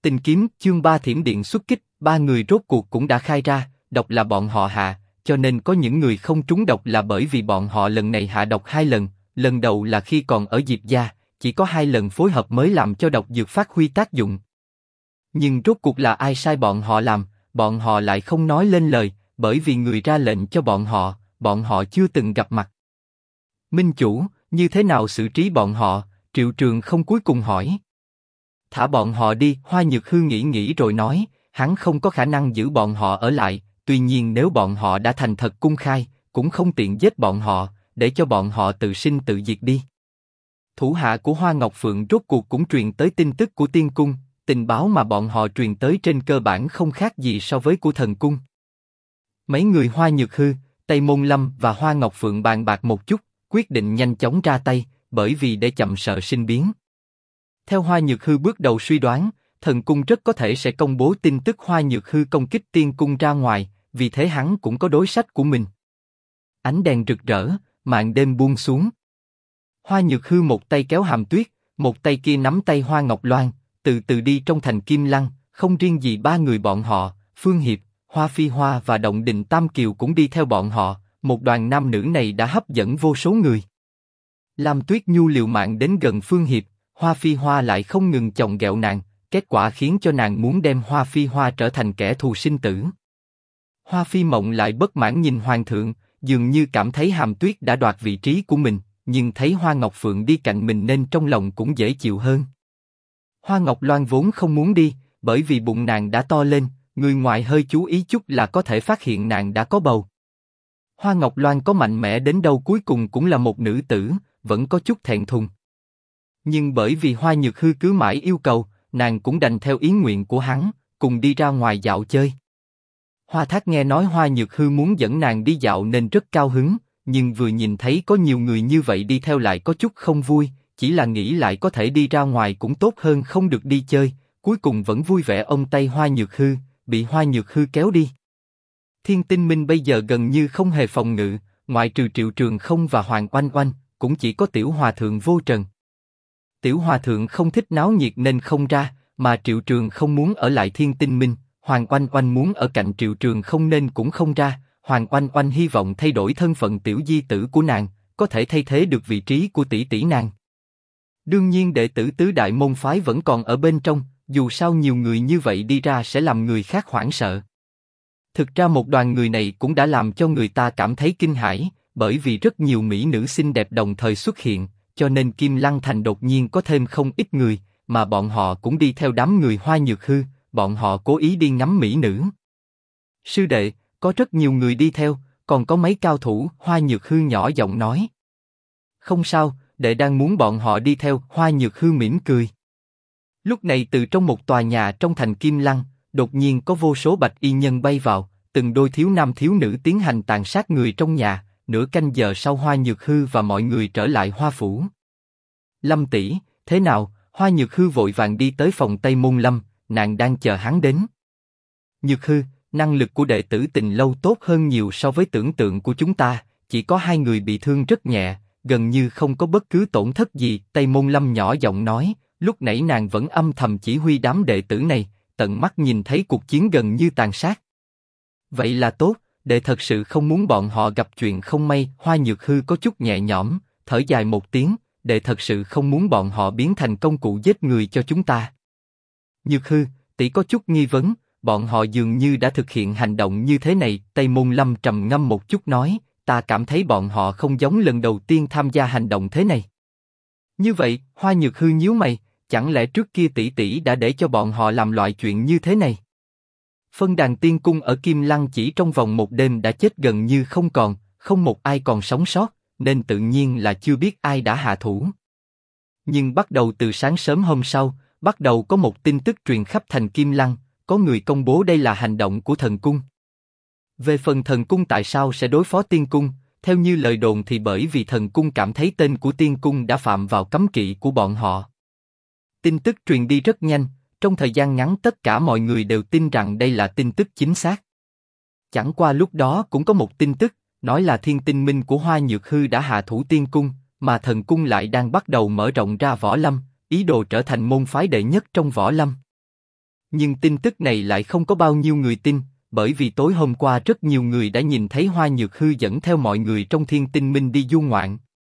Tình kiếm chương 3 thiểm điện xuất kích, ba người rốt cuộc cũng đã khai ra, độc là bọn họ hạ, cho nên có những người không trúng độc là bởi vì bọn họ lần này hạ độc 2 lần, lần đầu là khi còn ở Diệp gia, chỉ có 2 lần phối hợp mới làm cho độc dược phát huy tác dụng. Nhưng rốt cuộc là ai sai bọn họ làm, bọn họ lại không nói lên lời, bởi vì người ra lệnh cho bọn họ chưa từng gặp mặt. Minh chủ, như thế nào xử trí bọn họ? Triệu Trường không cuối cùng hỏi. Thả bọn họ đi, Hoa Nhược Hư nghĩ rồi nói, hắn không có khả năng giữ bọn họ ở lại, tuy nhiên nếu bọn họ đã thành thật cung khai, cũng không tiện giết bọn họ, để cho bọn họ tự sinh tự diệt đi. Thủ hạ của Hoa Ngọc Phượng rốt cuộc cũng truyền tới tin tức của Tiên Cung, tình báo mà bọn họ truyền tới trên cơ bản không khác gì so với của Thần Cung. Mấy người Hoa Nhược Hư, Tây Môn Lâm và Hoa Ngọc Phượng bàn bạc một chút, quyết định nhanh chóng ra tay, bởi vì để chậm sợ sinh biến. Theo Hoa Nhược Hư bước đầu suy đoán, Thần Cung rất có thể sẽ công bố tin tức Hoa Nhược Hư công kích Tiên Cung ra ngoài, vì thế hắn cũng có đối sách của mình. Ánh đèn rực rỡ, màn đêm buông xuống. Hoa Nhược Hư một tay kéo Hàm Tuyết, một tay kia nắm tay Hoa Ngọc Loan, từ từ đi trong thành Kim Lăng, không riêng gì ba người bọn họ, Phương Hiệp, Hoa Phi Hoa và Động Đình Tam Kiều cũng đi theo bọn họ, một đoàn nam nữ này đã hấp dẫn vô số người. Lam Tuyết Nhu liều mạng đến gần Phương Hiệp, Hoa Phi Hoa lại không ngừng chọc ghẹo nàng, kết quả khiến cho nàng muốn đem Hoa Phi Hoa trở thành kẻ thù sinh tử. Hoa Phi Mộng lại bất mãn nhìn Hoàng thượng, dường như cảm thấy Hàm Tuyết đã đoạt vị trí của mình, nhưng thấy Hoa Ngọc Phượng đi cạnh mình nên trong lòng cũng dễ chịu hơn. Hoa Ngọc Loan vốn không muốn đi, bởi vì bụng nàng đã to lên, người ngoài hơi chú ý chút là có thể phát hiện nàng đã có bầu. Hoa Ngọc Loan có mạnh mẽ đến đâu cuối cùng cũng là một nữ tử, vẫn có chút thẹn thùng. Nhưng bởi vì Hoa Nhược Hư cứ mãi yêu cầu, nàng cũng đành theo ý nguyện của hắn, cùng đi ra ngoài dạo chơi. Hoa Thác nghe nói Hoa Nhược Hư muốn dẫn nàng đi dạo nên rất cao hứng, nhưng vừa nhìn thấy có nhiều người như vậy đi theo lại có chút không vui, chỉ là nghĩ lại có thể đi ra ngoài cũng tốt hơn không được đi chơi, cuối cùng vẫn vui vẻ ôm tay Hoa Nhược Hư, bị Hoa Nhược Hư kéo đi. Thiên Tinh Minh bây giờ gần như không hề phòng ngự, ngoại trừ Triệu Trường Không và Hoàng Oanh Oanh, cũng chỉ có Tiểu Hòa Thượng Vô Trần. Tiểu Hòa Thượng không thích náo nhiệt nên không ra, mà Triệu Trường không muốn ở lại Thiên Tinh Minh, Hoàng Oanh Oanh muốn ở cạnh Triệu Trường không nên cũng không ra. Hoàng Oanh Oanh hy vọng thay đổi thân phận tiểu di tử của nàng, có thể thay thế được vị trí của tỷ tỷ nàng. Đương nhiên đệ tử tứ đại môn phái vẫn còn ở bên trong, dù sao nhiều người như vậy đi ra sẽ làm người khác hoảng sợ. Thực ra một đoàn người này cũng đã làm cho người ta cảm thấy kinh hãi, bởi vì rất nhiều mỹ nữ xinh đẹp đồng thời xuất hiện, cho nên Kim Lăng Thành đột nhiên có thêm không ít người, mà bọn họ cũng đi theo đám người Hoa Nhược Hư, bọn họ cố ý đi ngắm mỹ nữ. Sư đệ, có rất nhiều người đi theo, còn có mấy cao thủ, Hoa Nhược Hư nhỏ giọng nói. Không sao, đệ đang muốn bọn họ đi theo, Hoa Nhược Hư mỉm cười. Lúc này từ trong một tòa nhà trong thành Kim Lăng, đột nhiên có vô số bạch y nhân bay vào, từng đôi thiếu nam thiếu nữ tiến hành tàn sát người trong nhà. Nửa canh giờ sau Hoa Nhược Hư và mọi người trở lại Hoa Phủ. Lâm tỷ, thế nào? Hoa Nhược Hư vội vàng đi tới phòng Tây Môn Lâm, nàng đang chờ hắn đến. Nhược Hư, năng lực của đệ tử Tình Lâu tốt hơn nhiều so với tưởng tượng của chúng ta, chỉ có 2 người bị thương rất nhẹ, gần như không có bất cứ tổn thất gì. Tây Môn Lâm nhỏ giọng nói, lúc nãy nàng vẫn âm thầm chỉ huy đám đệ tử này, tận mắt nhìn thấy cuộc chiến gần như tàn sát. Vậy là tốt. Đệ thật sự không muốn bọn họ gặp chuyện không may. Hoa Nhược Hư có chút nhẹ nhõm, thở dài một tiếng. Đệ thật sự không muốn bọn họ biến thành công cụ giết người cho chúng ta. Nhược Hư, tỷ có chút nghi vấn, bọn họ dường như đã thực hiện hành động như thế này. Tây Môn Lâm trầm ngâm một chút nói, ta cảm thấy bọn họ không giống lần đầu tiên tham gia hành động thế này. Như vậy, Hoa Nhược Hư nhíu mày, chẳng lẽ trước kia tỷ tỷ đã để cho bọn họ làm loại chuyện như thế này? Phân đàn tiên cung ở Kim Lăng chỉ trong vòng một đêm đã chết gần như không còn, không một ai còn sống sót, nên tự nhiên là chưa biết ai đã hạ thủ. Nhưng bắt đầu từ sáng sớm hôm sau, bắt đầu có một tin tức truyền khắp thành Kim Lăng, có người công bố đây là hành động của thần cung. Về phần thần cung tại sao sẽ đối phó tiên cung, theo như lời đồn thì bởi vì thần cung cảm thấy tên của tiên cung đã phạm vào cấm kỵ của bọn họ. Tin tức truyền đi rất nhanh. Trong thời gian ngắn tất cả mọi người đều tin rằng đây là tin tức chính xác. Chẳng qua lúc đó cũng có một tin tức, nói là Thiên Tinh Minh của Hoa Nhược Hư đã hạ thủ tiên cung, mà thần cung lại đang bắt đầu mở rộng ra võ lâm, ý đồ trở thành môn phái đệ nhất trong võ lâm. Nhưng tin tức này lại không có bao nhiêu người tin, bởi vì tối hôm qua rất nhiều người đã nhìn thấy Hoa Nhược Hư dẫn theo mọi người trong Thiên Tinh Minh đi du ngoạn.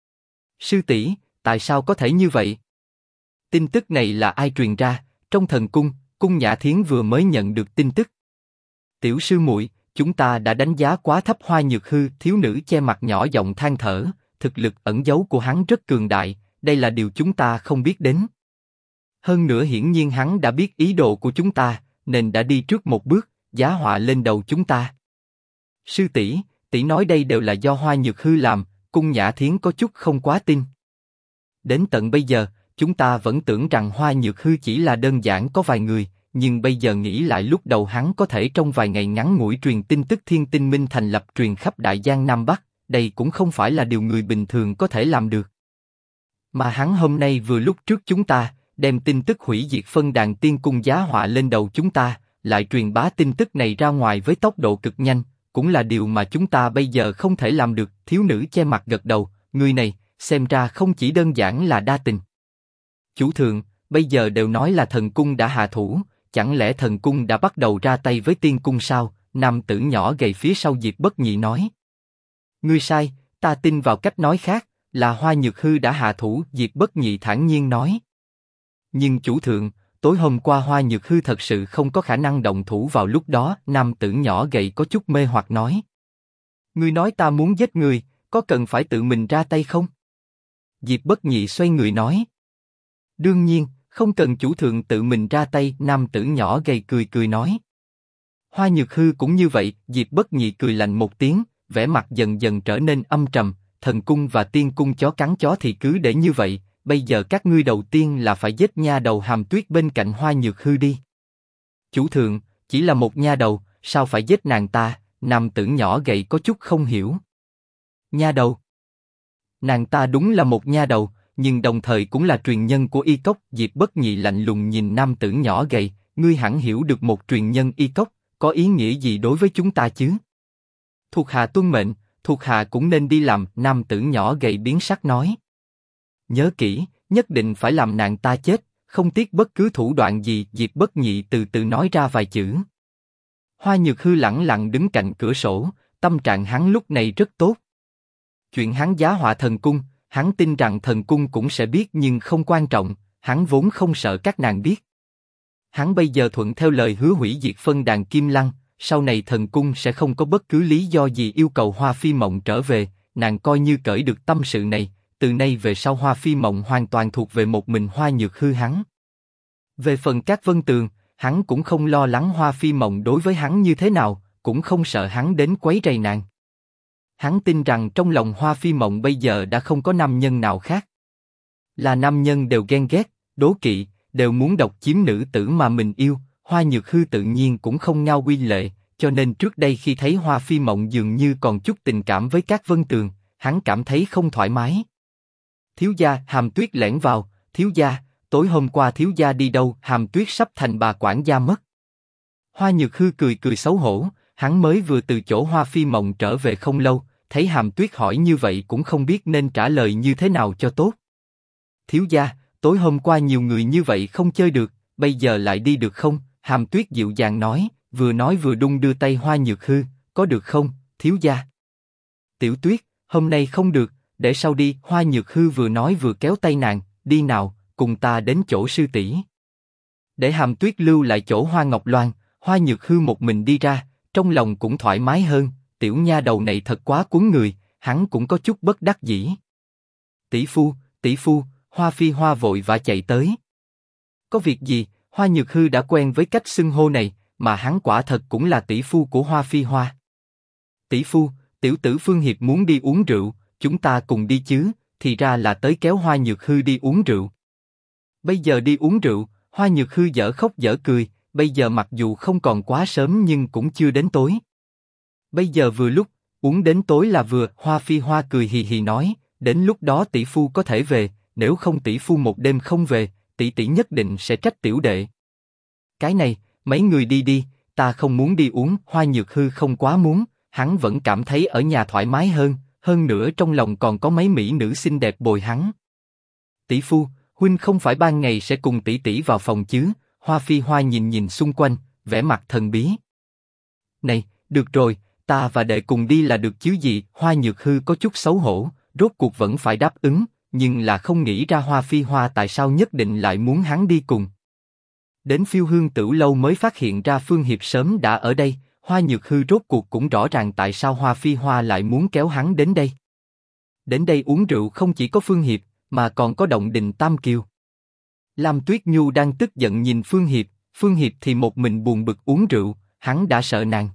Sư tỷ, tại sao có thể như vậy? Tin tức này là ai truyền ra? Trong thần cung, Cung Nhã Thiến vừa mới nhận được tin tức. Tiểu sư muội, chúng ta đã đánh giá quá thấp Hoa Nhược Hư. Thiếu nữ che mặt nhỏ giọng than thở, thực lực ẩn giấu của hắn rất cường đại, đây là điều chúng ta không biết đến. Hơn nữa hiển nhiên hắn đã biết ý đồ của chúng ta, nên đã đi trước một bước, giá họa lên đầu chúng ta. Sư tỷ, tỷ nói đây đều là do Hoa Nhược Hư làm. Cung Nhã Thiến có chút không quá tin. Đến tận bây giờ, chúng ta vẫn tưởng rằng Hoa Nhược Hư chỉ là đơn giản có vài người, nhưng bây giờ nghĩ lại lúc đầu hắn có thể trong vài ngày ngắn ngủi truyền tin tức Thiên Tinh Minh thành lập truyền khắp Đại Giang Nam Bắc, đây cũng không phải là điều người bình thường có thể làm được. Mà hắn hôm nay vừa lúc trước chúng ta, đem tin tức hủy diệt phân đàn tiên cung giá họa lên đầu chúng ta, lại truyền bá tin tức này ra ngoài với tốc độ cực nhanh, cũng là điều mà chúng ta bây giờ không thể làm được. Thiếu nữ che mặt gật đầu, người này, xem ra không chỉ đơn giản là đa tình. Chủ thượng, bây giờ đều nói là thần cung đã hạ thủ, chẳng lẽ thần cung đã bắt đầu ra tay với tiên cung sao? Nam tử nhỏ gầy phía sau Diệp Bất Nhị nói. Ngươi sai, ta tin vào cách nói khác, là Hoa Nhược Hư đã hạ thủ. Diệp Bất Nhị thản nhiên nói. Nhưng chủ thượng, tối hôm qua Hoa Nhược Hư thật sự không có khả năng động thủ vào lúc đó. Nam tử nhỏ gầy có chút mê hoặc nói. Ngươi nói ta muốn giết người, có cần phải tự mình ra tay không? Diệp Bất Nhị xoay người nói. Đương nhiên, không cần chủ thượng tự mình ra tay. Nam tử nhỏ gầy cười cười nói. Hoa Nhược Hư cũng như vậy. Diệp Bất Nhị cười lạnh một tiếng, vẻ mặt dần dần trở nên âm trầm. Thần cung và tiên cung chó cắn chó thì cứ để như vậy. Bây giờ các ngươi đầu tiên là phải giết nha đầu Hàm Tuyết bên cạnh Hoa Nhược Hư đi. Chủ thượng, chỉ là một nha đầu, sao phải giết nàng ta? Nam tử nhỏ gầy có chút không hiểu. Nha đầu? Nàng ta đúng là một nha đầu, nhưng đồng thời cũng là truyền nhân của Y Cốc. Diệp Bất Nhị lạnh lùng nhìn nam tử nhỏ gầy, ngươi hẳn hiểu được một truyền nhân Y Cốc có ý nghĩa gì đối với chúng ta chứ? Thuộc hạ tuân mệnh, thuộc hạ cũng nên đi làm. Nam tử nhỏ gầy biến sắc nói. Nhớ kỹ, nhất định phải làm nàng ta chết, không tiếc bất cứ thủ đoạn gì. Diệp Bất Nhị từ từ nói ra vài chữ. Hoa Nhược Hư lẳng lặng đứng cạnh cửa sổ, tâm trạng hắn lúc này rất tốt. Chuyện hắn giá họa thần cung, hắn tin rằng thần cung cũng sẽ biết nhưng không quan trọng, hắn vốn không sợ các nàng biết. Hắn bây giờ thuận theo lời hứa hủy diệt phân đàn Kim Lăng, sau này thần cung sẽ không có bất cứ lý do gì yêu cầu Hoa Phi Mộng trở về, nàng coi như cởi được tâm sự này, từ nay về sau Hoa Phi Mộng hoàn toàn thuộc về một mình Hoa Nhược Hư hắn. Về phần Cát Vân Tường, hắn cũng không lo lắng Hoa Phi Mộng đối với hắn như thế nào, cũng không sợ hắn đến quấy rầy nàng. Hắn tin rằng trong lòng Hoa Phi Mộng bây giờ đã không có nam nhân nào khác. Là nam nhân đều ghen ghét, đố kỵ, đều muốn độc chiếm nữ tử mà mình yêu, Hoa Nhược Hư tự nhiên cũng không ngao quy lệ, cho nên trước đây khi thấy Hoa Phi Mộng dường như còn chút tình cảm với Cát Vân Tường, hắn cảm thấy không thoải mái. Thiếu gia, Hàm Tuyết lẻn vào, thiếu gia, tối hôm qua thiếu gia đi đâu? Hàm Tuyết sắp thành bà quản gia mất. Hoa Nhược Hư cười cười xấu hổ, hắn mới vừa từ chỗ Hoa Phi Mộng trở về không lâu, thấy Hàm Tuyết hỏi như vậy cũng không biết nên trả lời như thế nào cho tốt. Thiếu gia, tối hôm qua nhiều người như vậy không chơi được, bây giờ lại đi được không? Hàm Tuyết dịu dàng nói vừa đung đưa tay Hoa Nhược Hư, có được không, thiếu gia? Tiểu Tuyết, hôm nay không được, để sau đi. Hoa Nhược Hư vừa nói vừa kéo tay nàng, đi nào, cùng ta đến chỗ sư tỷ. Để Hàm Tuyết lưu lại chỗ Hoa Ngọc Loan, Hoa Nhược Hư một mình đi ra, trong lòng cũng thoải mái hơn, tiểu nha đầu này thật quá cuốn người, hắn cũng có chút bất đắc dĩ. Tỷ phu, Hoa Phi Hoa vội vã chạy tới. Có việc gì? Hoa Nhược Hư đã quen với cách xưng hô này, mà hắn quả thật cũng là tỷ phu của Hoa Phi Hoa. Tỷ phu, tiểu tử Phương Hiệp muốn đi uống rượu, chúng ta cùng đi chứ? Thì ra là tới kéo Hoa Nhược Hư đi uống rượu. Bây giờ đi uống rượu? Hoa Nhược Hư dở khóc dở cười, bây giờ mặc dù không còn quá sớm nhưng cũng chưa đến tối. Bây giờ vừa lúc, uống đến tối là vừa. Hoa Phi Hoa cười hì hì nói, đến lúc đó tỷ phu có thể về, nếu không tỷ phu một đêm không về, tỷ tỷ nhất định sẽ trách tiểu đệ. Cái này, mấy người đi đi, ta không muốn đi uống. Hoa Nhược Hư không quá muốn, hắn vẫn cảm thấy ở nhà thoải mái hơn nữa trong lòng còn có mấy mỹ nữ xinh đẹp bồi hắn. Tỷ phu, huynh không phải ban ngày sẽ cùng tỷ tỷ vào phòng chứ? Hoa Phi Hoa nhìn nhìn xung quanh, vẻ mặt thần bí. Này, được rồi, ta và đệ cùng đi là được chứ gì? Hoa Nhược Hư có chút xấu hổ, rốt cuộc vẫn phải đáp ứng, nhưng là không nghĩ ra Hoa Phi Hoa tại sao nhất định lại muốn hắn đi cùng. Đến Phiêu Hương Tửu lâu mới phát hiện ra Phương Hiệp sớm đã ở đây, Hoa Nhược Hư rốt cuộc cũng rõ ràng tại sao Hoa Phi Hoa lại muốn kéo hắn đến đây. Đến đây uống rượu không chỉ có Phương Hiệp, mà còn có Động Đình Tam Kiều. Lam Tuyết Nhu đang tức giận nhìn Phương Hiệp thì một mình buồn bực uống rượu, hắn đã sợ nàng.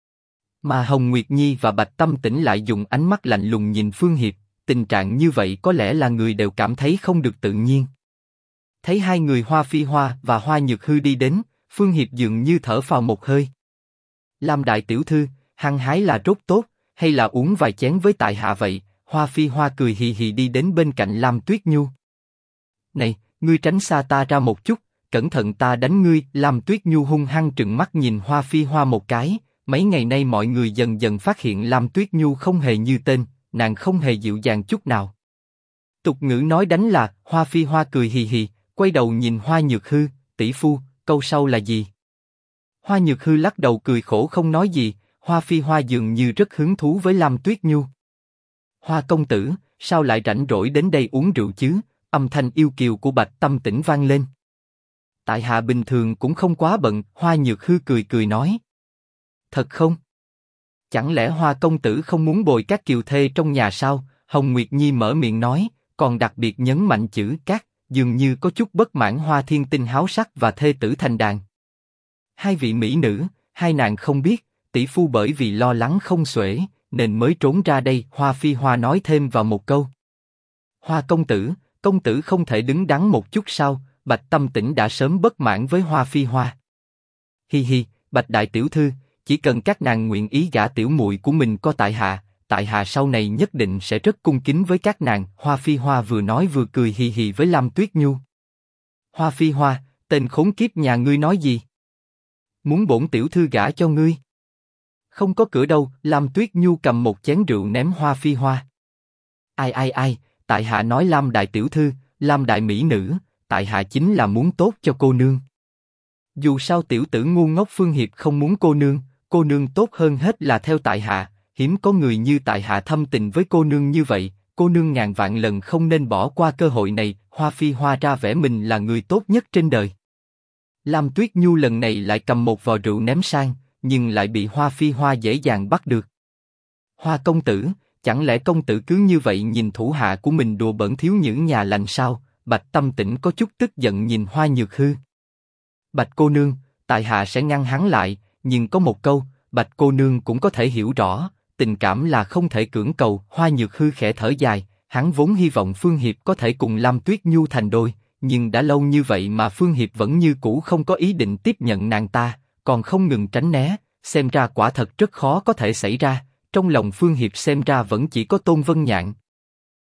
Mà Hồng Nguyệt Nhi và Bạch Tâm Tĩnh lại dùng ánh mắt lạnh lùng nhìn Phương Hiệp, tình trạng như vậy có lẽ là người đều cảm thấy không được tự nhiên. Thấy hai người Hoa Phi Hoa và Hoa Nhược Hư đi đến, Phương Hiệp dường như thở phào một hơi. Lam đại tiểu thư, hăng hái là rốt tốt, hay là uống vài chén với tại hạ vậy? Hoa Phi Hoa cười hì hì đi đến bên cạnh Lam Tuyết Nhu. Này, ngươi tránh xa ta ra một chút, cẩn thận ta đánh ngươi. Lam Tuyết Nhu hung hăng trừng mắt nhìn Hoa Phi Hoa một cái. Mấy ngày nay mọi người dần dần phát hiện Lam Tuyết Nhu không hề như tên, nàng không hề dịu dàng chút nào. Tục ngữ nói đánh là. Hoa Phi Hoa cười hì hì, quay đầu nhìn Hoa Nhược Hư, tỷ phu, câu sau là gì? Hoa Nhược Hư lắc đầu cười khổ không nói gì. Hoa Phi Hoa dường như rất hứng thú với Lam Tuyết Nhu. Hoa công tử, sao lại rảnh rỗi đến đây uống rượu chứ? Âm thanh yêu kiều của Bạch Tâm Tĩnh vang lên. Tại hạ bình thường cũng không quá bận. Hoa Nhược Hư cười cười nói. Thật không? Chẳng lẽ Hoa công tử không muốn bồi các kiều thê trong nhà sao? Hồng Nguyệt Nhi mở miệng nói, còn đặc biệt nhấn mạnh chữ các, dường như có chút bất mãn Hoa Thiên Tinh háo sắc và thê tử thành đàn. Hai vị mỹ nữ, hai nàng không biết, tỷ phu bởi vì lo lắng không xuể, nên mới trốn ra đây. Hoa Phi Hoa nói thêm vào một câu. Hoa công tử không thể đứng đắn một chút sao? Bạch Tâm Tĩnh đã sớm bất mãn với Hoa Phi Hoa. Hi hi, Bạch đại tiểu thư, chỉ cần các nàng nguyện ý gả tiểu muội của mình có tại hạ sau này nhất định sẽ rất cung kính với các nàng. Hoa Phi Hoa vừa nói vừa cười hì hì với Lam Tuyết Nhu. Hoa Phi Hoa, tên khốn kiếp nhà ngươi nói gì? Muốn bổn tiểu thư gả cho ngươi? Không có cửa đâu. Lam Tuyết Nhu cầm một chén rượu ném Hoa Phi Hoa. Ai, tại hạ nói Lam đại tiểu thư, Lam đại mỹ nữ, tại hạ chính là muốn tốt cho cô nương. Dù sao tiểu tử ngu ngốc Phương Hiệp không muốn cô nương tốt hơn hết là theo tại hạ, hiếm có người như tại hạ thâm tình với cô nương như vậy, cô nương ngàn vạn lần không nên bỏ qua cơ hội này. Hoa Phi Hoa ra vẻ mình là người tốt nhất trên đời. Lam Tuyết Nhu lần này lại cầm một vò rượu ném sang, nhưng lại bị Hoa Phi Hoa dễ dàng bắt được. Hoa công tử, chẳng lẽ công tử cứ như vậy nhìn thủ hạ của mình đùa bỡn thiếu nữ nhà lành sao? Bạch Tâm Tĩnh có chút tức giận nhìn Hoa Nhược Hư. Bạch cô nương, tại hạ sẽ ngăn hắn lại, nhưng có một câu, Bạch cô nương cũng có thể hiểu rõ, tình cảm là không thể cưỡng cầu. Hoa Nhược Hư khẽ thở dài, hắn vốn hy vọng Phương Hiệp có thể cùng Lam Tuyết Nhu thành đôi, nhưng đã lâu như vậy mà Phương Hiệp vẫn như cũ không có ý định tiếp nhận nàng ta, còn không ngừng tránh né, xem ra quả thật rất khó có thể xảy ra. Trong lòng Phương Hiệp xem ra vẫn chỉ có Tôn Vân Nhạn.